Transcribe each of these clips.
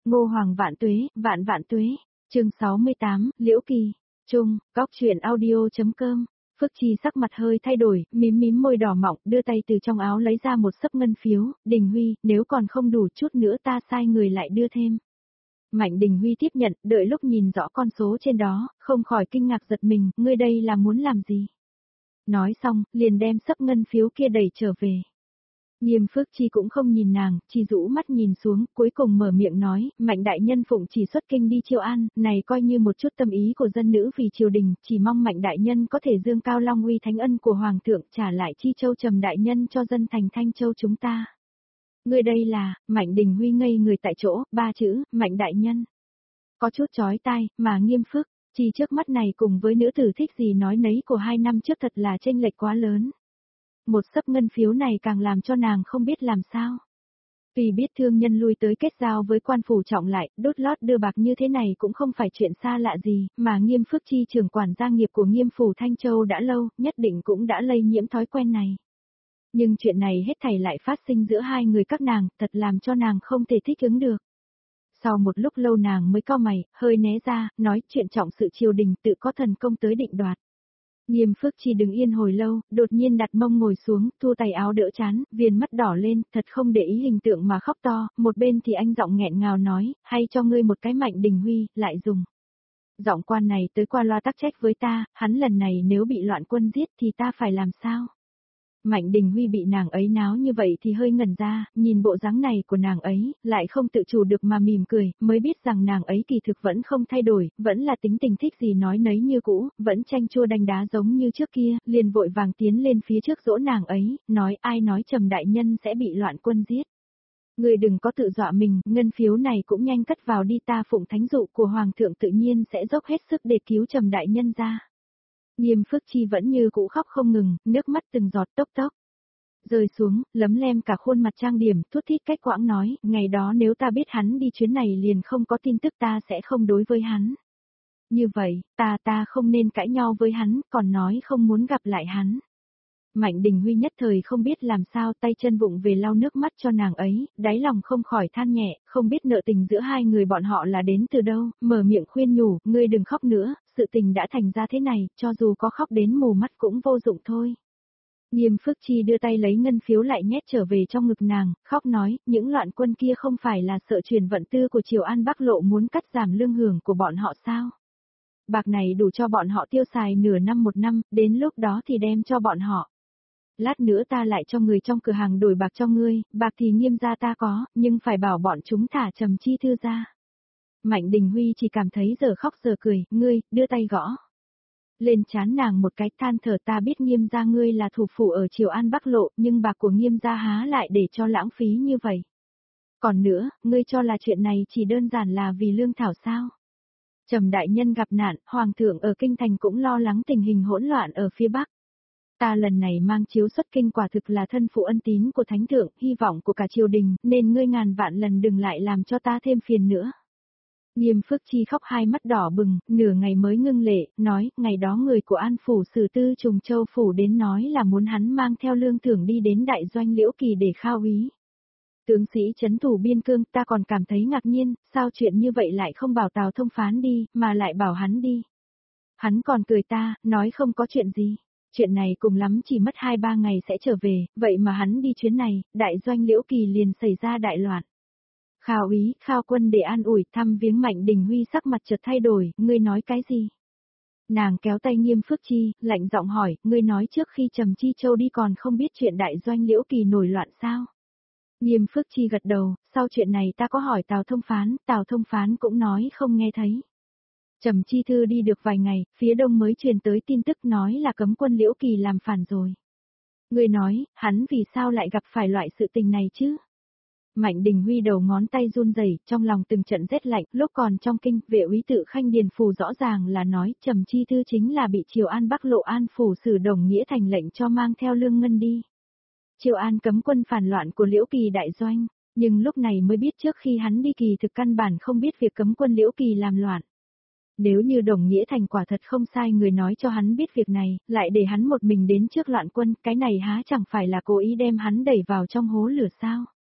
Ngô Hoàng vạn tuế, vạn vạn tuế. Chương 68, Liễu Kỳ. Trung, góc truyện audio.com. Phước Chi sắc mặt hơi thay đổi, mím mím môi đỏ mọng, đưa tay từ trong áo lấy ra một xấp ngân phiếu. Đình Huy, nếu còn không đủ chút nữa ta sai người lại đưa thêm. Mạnh Đình Huy tiếp nhận, đợi lúc nhìn rõ con số trên đó, không khỏi kinh ngạc giật mình, ngươi đây là muốn làm gì? Nói xong, liền đem xấp ngân phiếu kia đẩy trở về. Nghiêm Phước Chi cũng không nhìn nàng, chỉ rũ mắt nhìn xuống, cuối cùng mở miệng nói, Mạnh đại nhân phụng chỉ xuất kinh đi Chiêu An, này coi như một chút tâm ý của dân nữ vì triều đình, chỉ mong Mạnh đại nhân có thể dương cao long uy thánh ân của Hoàng thượng, trả lại Chi Châu Trầm đại nhân cho dân thành Thanh Châu chúng ta. Người đây là, Mạnh Đình Huy ngây người tại chỗ, ba chữ, Mạnh đại nhân. Có chút chói tai, mà Nghiêm Phước Chi trước mắt này cùng với nữ tử thích gì nói nấy của 2 năm trước thật là chênh lệch quá lớn. Một xấp ngân phiếu này càng làm cho nàng không biết làm sao. Vì biết thương nhân lui tới kết giao với quan phủ trọng lại, đốt lót đưa bạc như thế này cũng không phải chuyện xa lạ gì, mà Nghiêm Phước Chi trưởng quản gia nghiệp của Nghiêm phủ Thanh Châu đã lâu, nhất định cũng đã lây nhiễm thói quen này. Nhưng chuyện này hết thảy lại phát sinh giữa hai người các nàng, thật làm cho nàng không thể thích ứng được. Sau một lúc lâu nàng mới cau mày, hơi né ra, nói chuyện trọng sự triều đình tự có thần công tới định đoạt. Nghiêm Phước Chi đứng yên hồi lâu, đột nhiên đặt mông ngồi xuống, thu tay áo đỡ chán, viền mắt đỏ lên, thật không để ý hình tượng mà khóc to, một bên thì anh giọng nghẹn ngào nói, hay cho ngươi một cái Mạnh Đình Huy, lại dùng. Giọng quan này tới qua loa tắc trách với ta, hắn lần này nếu bị loạn quân giết thì ta phải làm sao? Mạnh Đình Huy bị nàng ấy náo như vậy thì hơi ngẩn ra, nhìn bộ dáng này của nàng ấy, lại không tự chủ được mà mỉm cười, mới biết rằng nàng ấy kỳ thực vẫn không thay đổi, vẫn là tính tình thích gì nói nấy như cũ, vẫn chanh chua đanh đá giống như trước kia, liền vội vàng tiến lên phía trước dỗ nàng ấy, nói ai nói Trầm đại nhân sẽ bị loạn quân giết. Người đừng có tự dọa mình, ngân phiếu này cũng nhanh cất vào đi, ta phụng thánh dụ của Hoàng thượng tự nhiên sẽ dốc hết sức để cứu Trầm đại nhân ra. Nghiêm Phước Chi vẫn như cũ khóc không ngừng, nước mắt từng giọt tốc tốc rơi xuống, lấm lem cả khuôn mặt trang điểm, thút thít cách quãng nói, ngày đó nếu ta biết hắn đi chuyến này liền không có tin tức ta sẽ không đối với hắn. Như vậy, ta không nên cãi nhau với hắn, còn nói không muốn gặp lại hắn. Mạnh Đình Huy nhất thời không biết làm sao, tay chân vụng về lau nước mắt cho nàng ấy, đáy lòng không khỏi than nhẹ, không biết nợ tình giữa hai người bọn họ là đến từ đâu, mở miệng khuyên nhủ, ngươi đừng khóc nữa, sự tình đã thành ra thế này, cho dù có khóc đến mù mắt cũng vô dụng thôi. Nghiêm Phước Chi đưa tay lấy ngân phiếu lại nhét trở về trong ngực nàng, khóc nói, những loạn quân kia không phải là sợ truyền vận tư của Triều An Bắc Lộ muốn cắt giảm lương hưởng của bọn họ sao? Bạc này đủ cho bọn họ tiêu xài nửa năm một năm, đến lúc đó thì đem cho bọn họ. Lát nữa ta lại cho người trong cửa hàng đổi bạc cho ngươi, bạc thì Nghiêm gia ta có, nhưng phải bảo bọn chúng thả Trầm Chi Thư ra. Mạnh Đình Huy chỉ cảm thấy giờ khóc giờ cười, ngươi, đưa tay gõ lên trán nàng một cái, than thở, ta biết Nghiêm gia ngươi là thủ phủ ở Triều An Bắc Lộ, nhưng bạc của Nghiêm gia há lại để cho lãng phí như vậy. Còn nữa, ngươi cho là chuyện này chỉ đơn giản là vì lương thảo sao? Trầm đại nhân gặp nạn, Hoàng thượng ở Kinh Thành cũng lo lắng tình hình hỗn loạn ở phía Bắc. Ta lần này mang chiếu xuất kinh quả thực là thân phụ ân tín của Thánh thượng, hy vọng của cả triều đình, nên ngươi ngàn vạn lần đừng lại làm cho ta thêm phiền nữa. Nghiêm Phước Chi khóc hai mắt đỏ bừng, nửa ngày mới ngưng lệ, nói, ngày đó người của An Phủ Sử Tư Trùng Châu Phủ đến nói là muốn hắn mang theo lương thưởng đi đến đại doanh Liễu Kỳ để khao úy. Tướng sĩ trấn thủ biên cương, ta còn cảm thấy ngạc nhiên, sao chuyện như vậy lại không bảo Tào Thông Phán đi, mà lại bảo hắn đi. Hắn còn cười ta, nói không có chuyện gì. Chuyện này cùng lắm chỉ mất 2-3 ngày sẽ trở về, vậy mà hắn đi chuyến này, đại doanh Liễu Kỳ liền xảy ra đại loạn. Khao úy, khao quân để an ủi, thăm viếng Mạnh Đình Huy sắc mặt chợt thay đổi, ngươi nói cái gì? Nàng kéo tay Nghiêm Phước Chi, lạnh giọng hỏi, ngươi nói trước khi Trầm Chi Châu đi còn không biết chuyện đại doanh Liễu Kỳ nổi loạn sao? Nghiêm Phước Chi gật đầu, sau chuyện này ta có hỏi Tào Thông Phán cũng nói không nghe thấy. Trầm Chi Thư đi được vài ngày, phía đông mới truyền tới tin tức nói là cấm quân Liễu Kỳ làm phản rồi. Người nói, hắn vì sao lại gặp phải loại sự tình này chứ? Mạnh Đình Huy đầu ngón tay run rẩy, trong lòng từng trận rét lạnh, lúc còn trong kinh, Vệ úy Tự Khanh Điền Phù rõ ràng là nói, Trầm Chi Thư chính là bị Triều An Bắc Lộ An Phủ Sử Đồng Nghĩa thành lệnh cho mang theo lương ngân đi. Triều An cấm quân phản loạn của Liễu Kỳ đại doanh, nhưng lúc này mới biết trước khi hắn đi kỳ thực căn bản không biết việc cấm quân Liễu Kỳ làm loạn. Nếu như Đồng Nghĩa thành quả thật không sai người nói cho hắn biết việc này, lại để hắn một mình đến trước loạn quân, cái này há chẳng phải là cố ý đem hắn đẩy vào trong hố lửa sao?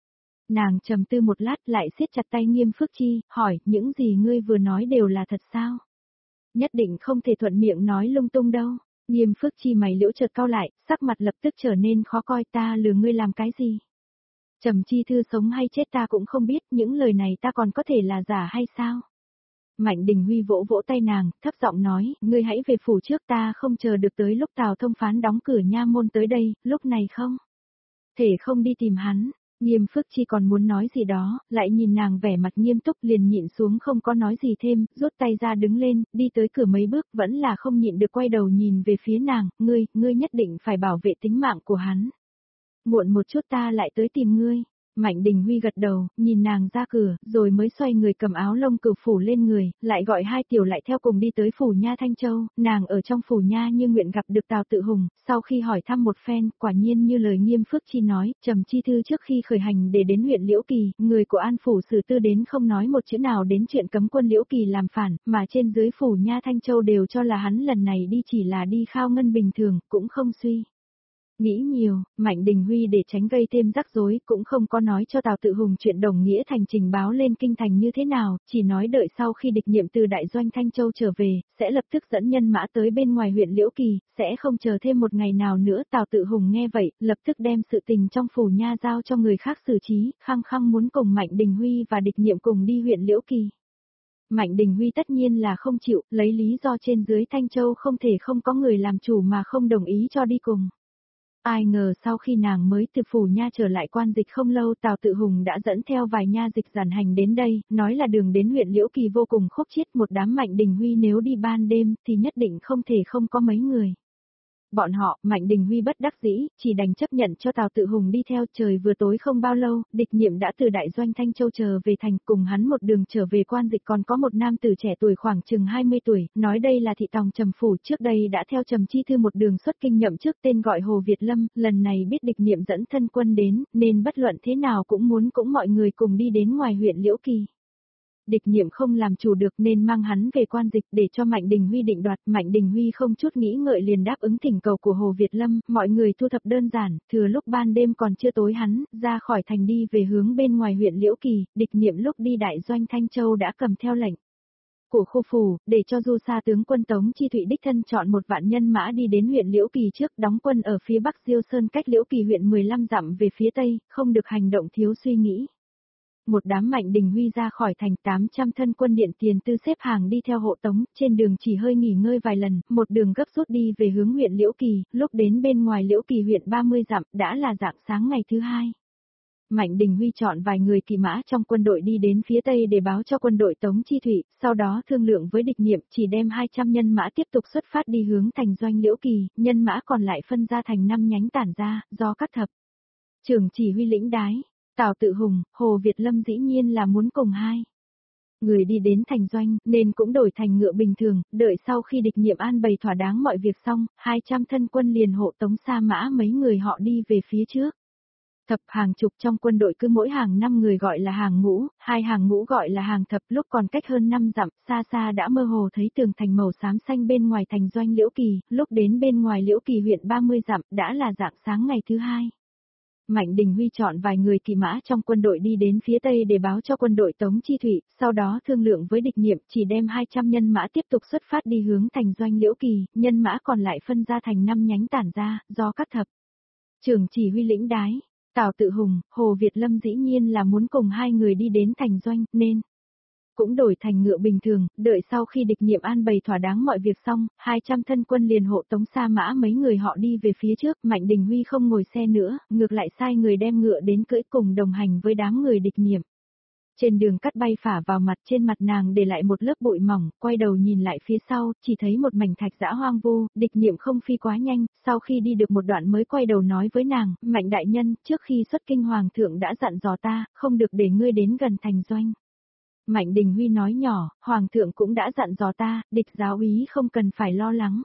Nàng trầm tư một lát lại siết chặt tay Nghiêm Phước Chi, hỏi, những gì ngươi vừa nói đều là thật sao? Nhất định không thể thuận miệng nói lung tung đâu. Nghiêm Phước Chi mày liễu chợt cau lại, sắc mặt lập tức trở nên khó coi, ta lừa ngươi làm cái gì? Trầm Chi Thư sống hay chết ta cũng không biết, những lời này ta còn có thể là giả hay sao? Mạnh Đình Huy vỗ vỗ tay nàng, thấp giọng nói, ngươi hãy về phủ trước, ta không chờ được tới lúc Tào Thông Phán đóng cửa nha môn tới đây, lúc này không? Thể không đi tìm hắn. Nghiêm Phước Chi còn muốn nói gì đó, lại nhìn nàng vẻ mặt nghiêm túc liền nhịn xuống không có nói gì thêm, rút tay ra đứng lên, đi tới cửa mấy bước vẫn là không nhịn được quay đầu nhìn về phía nàng, ngươi nhất định phải bảo vệ tính mạng của hắn. Muộn một chút ta lại tới tìm ngươi. Mạnh Đình Huy gật đầu, nhìn nàng ra cửa, rồi mới xoay người cầm áo lông cừu phủ lên người, lại gọi hai tiểu lại theo cùng đi tới phủ nha Thanh Châu, nàng ở trong phủ nha như nguyện gặp được Tào Tự Hùng, sau khi hỏi thăm một phen, quả nhiên như lời Nghiêm Phước Chi nói, Trầm Chi Thư trước khi khởi hành để đến huyện Liễu Kỳ, người của An phủ Sử Tư đến không nói một chữ nào đến chuyện cấm quân Liễu Kỳ làm phản, mà trên dưới phủ nha Thanh Châu đều cho là hắn lần này đi chỉ là đi khao ngân bình thường, cũng không suy nghĩ nhiều, Mạnh Đình Huy để tránh gây thêm rắc rối cũng không có nói cho Tào Tự Hùng chuyện Đồng Nghĩa Thành trình báo lên kinh thành như thế nào, chỉ nói đợi sau khi địch nhiệm từ đại doanh Thanh Châu trở về, sẽ lập tức dẫn nhân mã tới bên ngoài huyện Liễu Kỳ, sẽ không chờ thêm một ngày nào nữa. Tào Tự Hùng nghe vậy, lập tức đem sự tình trong phủ nha giao cho người khác xử trí, khăng khăng muốn cùng Mạnh Đình Huy và địch nhiệm cùng đi huyện Liễu Kỳ. Mạnh Đình Huy tất nhiên là không chịu, lấy lý do trên dưới Thanh Châu không thể không có người làm chủ mà không đồng ý cho đi cùng. Ai ngờ sau khi nàng mới từ phủ nha trở lại quan dịch không lâu, Tào Tự Hùng đã dẫn theo vài nha dịch giản hành đến đây, nói là đường đến huyện Liễu Kỳ vô cùng khúc chiết, một đám Mạnh Đình Huy nếu đi ban đêm thì nhất định không thể không có mấy người. Bọn họ, Mạnh Đình Huy bất đắc dĩ, chỉ đành chấp nhận cho Tào Tự Hùng đi theo. Trời vừa tối không bao lâu, địch nhiệm đã từ đại doanh Thanh Châu trở về thành, cùng hắn một đường trở về quan dịch còn có một nam tử trẻ tuổi khoảng chừng 20 tuổi, nói đây là thị tòng Trầm phủ, trước đây đã theo Trầm Chi Thư một đường xuất kinh nhậm chức, tên gọi Hồ Việt Lâm, lần này biết địch nhiệm dẫn thân quân đến, nên bất luận thế nào cũng muốn mọi người cùng đi đến ngoài huyện Liễu Kỳ. Địch nhiệm không làm chủ được nên mang hắn về quan dịch để cho Mạnh Đình Huy định đoạt. Mạnh Đình Huy không chút nghĩ ngợi liền đáp ứng thỉnh cầu của Hồ Việt Lâm, mọi người thu thập đơn giản, thừa lúc ban đêm còn chưa tối hắn, ra khỏi thành đi về hướng bên ngoài huyện Liễu Kỳ. Địch nhiệm lúc đi đại doanh Thanh Châu đã cầm theo lệnh của khu phủ, để cho Du Sa tướng quân Tống Chi Thụy đích thân chọn 1.000 nhân mã đi đến huyện Liễu Kỳ trước, đóng quân ở phía bắc Diêu Sơn cách Liễu Kỳ huyện 15 dặm về phía tây, không được hành động thiếu suy nghĩ. Một đám Mạnh Đình Huy ra khỏi thành, 800 thân quân điện tiền tư xếp hàng đi theo hộ tống, trên đường chỉ hơi nghỉ ngơi vài lần, một đường gấp rút đi về hướng huyện Liễu Kỳ, lúc đến bên ngoài Liễu Kỳ huyện 30 dặm, đã là rạng sáng ngày thứ hai. Mạnh Đình Huy chọn vài người kỵ mã trong quân đội đi đến phía tây để báo cho quân đội Tống Chi Thụy, sau đó thương lượng với địch nhiệm, chỉ đem 200 nhân mã tiếp tục xuất phát đi hướng thành doanh Liễu Kỳ, nhân mã còn lại phân ra thành 5 nhánh tản ra, do các thập trưởng chỉ huy lĩnh đái. Tào Tự Hùng, Hồ Việt Lâm dĩ nhiên là muốn cùng hai người đi đến thành doanh, nên cũng đổi thành ngựa bình thường, đợi sau khi địch nhiệm an bày thỏa đáng mọi việc xong, 200 thân quân liền hộ tống sa mã mấy người họ đi về phía trước. Thập hàng chục trong quân đội cứ mỗi hàng 5 người gọi là hàng ngũ, hai hàng ngũ gọi là hàng thập, lúc còn cách hơn 5 dặm, xa xa đã mơ hồ thấy tường thành màu xám xanh bên ngoài thành doanh Liễu Kỳ, lúc đến bên ngoài Liễu Kỳ huyện 30 dặm, đã là rạng sáng ngày thứ hai. Mạnh Đình Huy chọn vài người kỵ mã trong quân đội đi đến phía tây để báo cho quân đội Tống Chi Thụy, sau đó thương lượng với địch nhiệm, chỉ đem 200 nhân mã tiếp tục xuất phát đi hướng thành doanh Liễu Kỳ, nhân mã còn lại phân ra thành 5 nhánh tản ra, do các thập trưởng chỉ huy lĩnh đái. Tào Tự Hùng, Hồ Việt Lâm dĩ nhiên là muốn cùng hai người đi đến thành doanh, nên cũng đổi thành ngựa bình thường, đợi sau khi địch nhiệm an bày thỏa đáng mọi việc xong, 200 thân quân liền hộ tống sa mã mấy người họ đi về phía trước. Mạnh Đình Huy không ngồi xe nữa, ngược lại sai người đem ngựa đến cưỡi cùng đồng hành với đám người địch nhiệm. Trên đường cắt bay phả vào mặt, trên mặt nàng để lại một lớp bụi mỏng, quay đầu nhìn lại phía sau, chỉ thấy một mảnh thạch dã hoang vu, địch nhiệm không phi quá nhanh, sau khi đi được một đoạn mới quay đầu nói với nàng, Mạnh đại nhân, trước khi xuất kinh hoàng thượng đã dặn dò ta, không được để ngươi đến gần thành doanh. Mạnh Đình Huy nói nhỏ, hoàng thượng cũng đã dặn dò ta, địch giáo úy không cần phải lo lắng.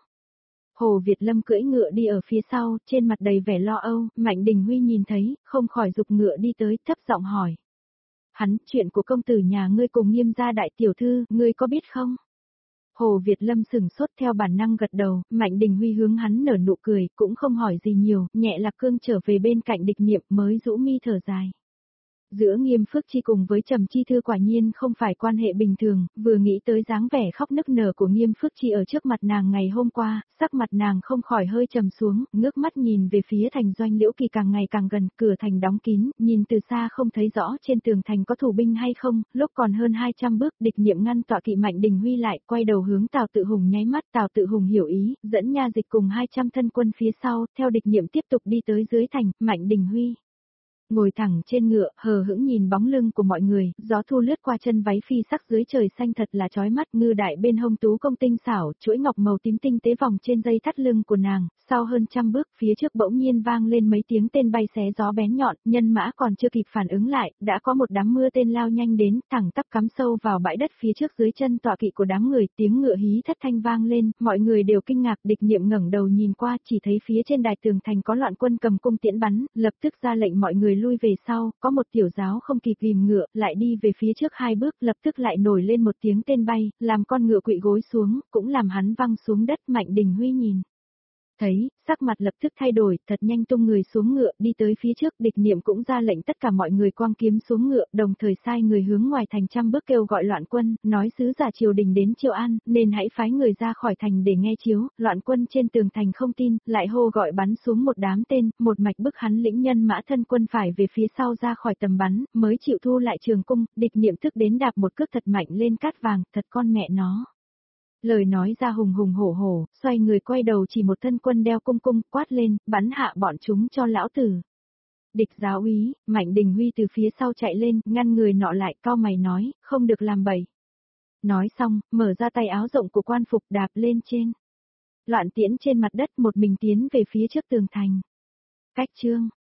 Hồ Việt Lâm cưỡi ngựa đi ở phía sau, trên mặt đầy vẻ lo âu, Mạnh Đình Huy nhìn thấy, không khỏi giục ngựa đi tới, thấp giọng hỏi. Hắn, chuyện của công tử nhà ngươi cùng Nghiêm gia đại tiểu thư, ngươi có biết không? Hồ Việt Lâm sừng sốt theo bản năng gật đầu, Mạnh Đình Huy hướng hắn nở nụ cười, cũng không hỏi gì nhiều, nhẹ lạc cương trở về bên cạnh địch nhiệm mới rũ mi thở dài. Giữa Nghiêm Phước Chi cùng với Trầm Chi Thư quả nhiên không phải quan hệ bình thường, vừa nghĩ tới dáng vẻ khóc nức nở của Nghiêm Phước Chi ở trước mặt nàng ngày hôm qua, sắc mặt nàng không khỏi hơi trầm xuống, ngước mắt nhìn về phía thành doanh Liễu Kỳ càng ngày càng gần, cửa thành đóng kín, nhìn từ xa không thấy rõ trên tường thành có thủ binh hay không, lúc còn hơn 200 bước, địch niệm ngăn tọa kỵ Mạnh Đình Huy lại, quay đầu hướng Tào Tự Hùng nháy mắt, Tào Tự Hùng hiểu ý, dẫn nha dịch cùng 200 thân quân phía sau, theo địch niệm tiếp tục đi tới dưới thành, Mạnh Đình Huy ngồi thẳng trên ngựa, hờ hững nhìn bóng lưng của mọi người, gió thu lướt qua chân váy phi sắc dưới trời xanh thật là chói mắt, ngư đại bên hông tú công tinh xảo, chuỗi ngọc màu tím tinh tế vòng trên dây thắt lưng của nàng, sau hơn trăm bước, phía trước bỗng nhiên vang lên mấy tiếng tên bay xé gió bén nhọn, nhân mã còn chưa kịp phản ứng lại, đã có một đám mưa tên lao nhanh đến, thẳng tắp cắm sâu vào bãi đất phía trước dưới chân tọa kỵ của đám người, tiếng ngựa hí thất thanh vang lên, mọi người đều kinh ngạc, địch niệm ngẩng đầu nhìn qua, chỉ thấy phía trên đài tường thành có loạn quân cầm cung tiễn bắn, lập tức ra lệnh mọi người lui về sau, có một tiểu giáo không kịp ghim ngựa, lại đi về phía trước 2 bước, lập tức lại nổi lên một tiếng tên bay, làm con ngựa quỵ gối xuống, cũng làm hắn văng xuống đất. Mạnh Đình Huy nhìn thấy, sắc mặt lập tức thay đổi, thật nhanh tung người xuống ngựa, đi tới phía trước, địch niệm cũng ra lệnh tất cả mọi người quăng kiếm xuống ngựa, đồng thời sai người hướng ngoài thành trăm bước kêu gọi loạn quân, nói sứ giả triều đình đến Triệu An, nên hãy phái người ra khỏi thành để nghe chiếu, loạn quân trên tường thành không tin, lại hô gọi bắn xuống một đám tên, một mạch bức hắn lĩnh nhân mã thân quân phải về phía sau ra khỏi tầm bắn, mới chịu thu lại trường cung, địch niệm tức đến đạp một cước thật mạnh lên cát vàng, thật con mẹ nó. Lời nói ra hùng hùng hổ hổ, xoay người quay đầu chỉ một thân quân đeo cung cung, quát lên, bắn hạ bọn chúng cho lão tử. Địch giáo úy, Mạnh Đình Huy từ phía sau chạy lên, ngăn người nọ lại, cau mày nói, không được làm bậy. Nói xong, mở ra tay áo rộng của quan phục đạp lên trên. Loạn tiễn trên mặt đất một mình tiến về phía trước tường thành. Cách chương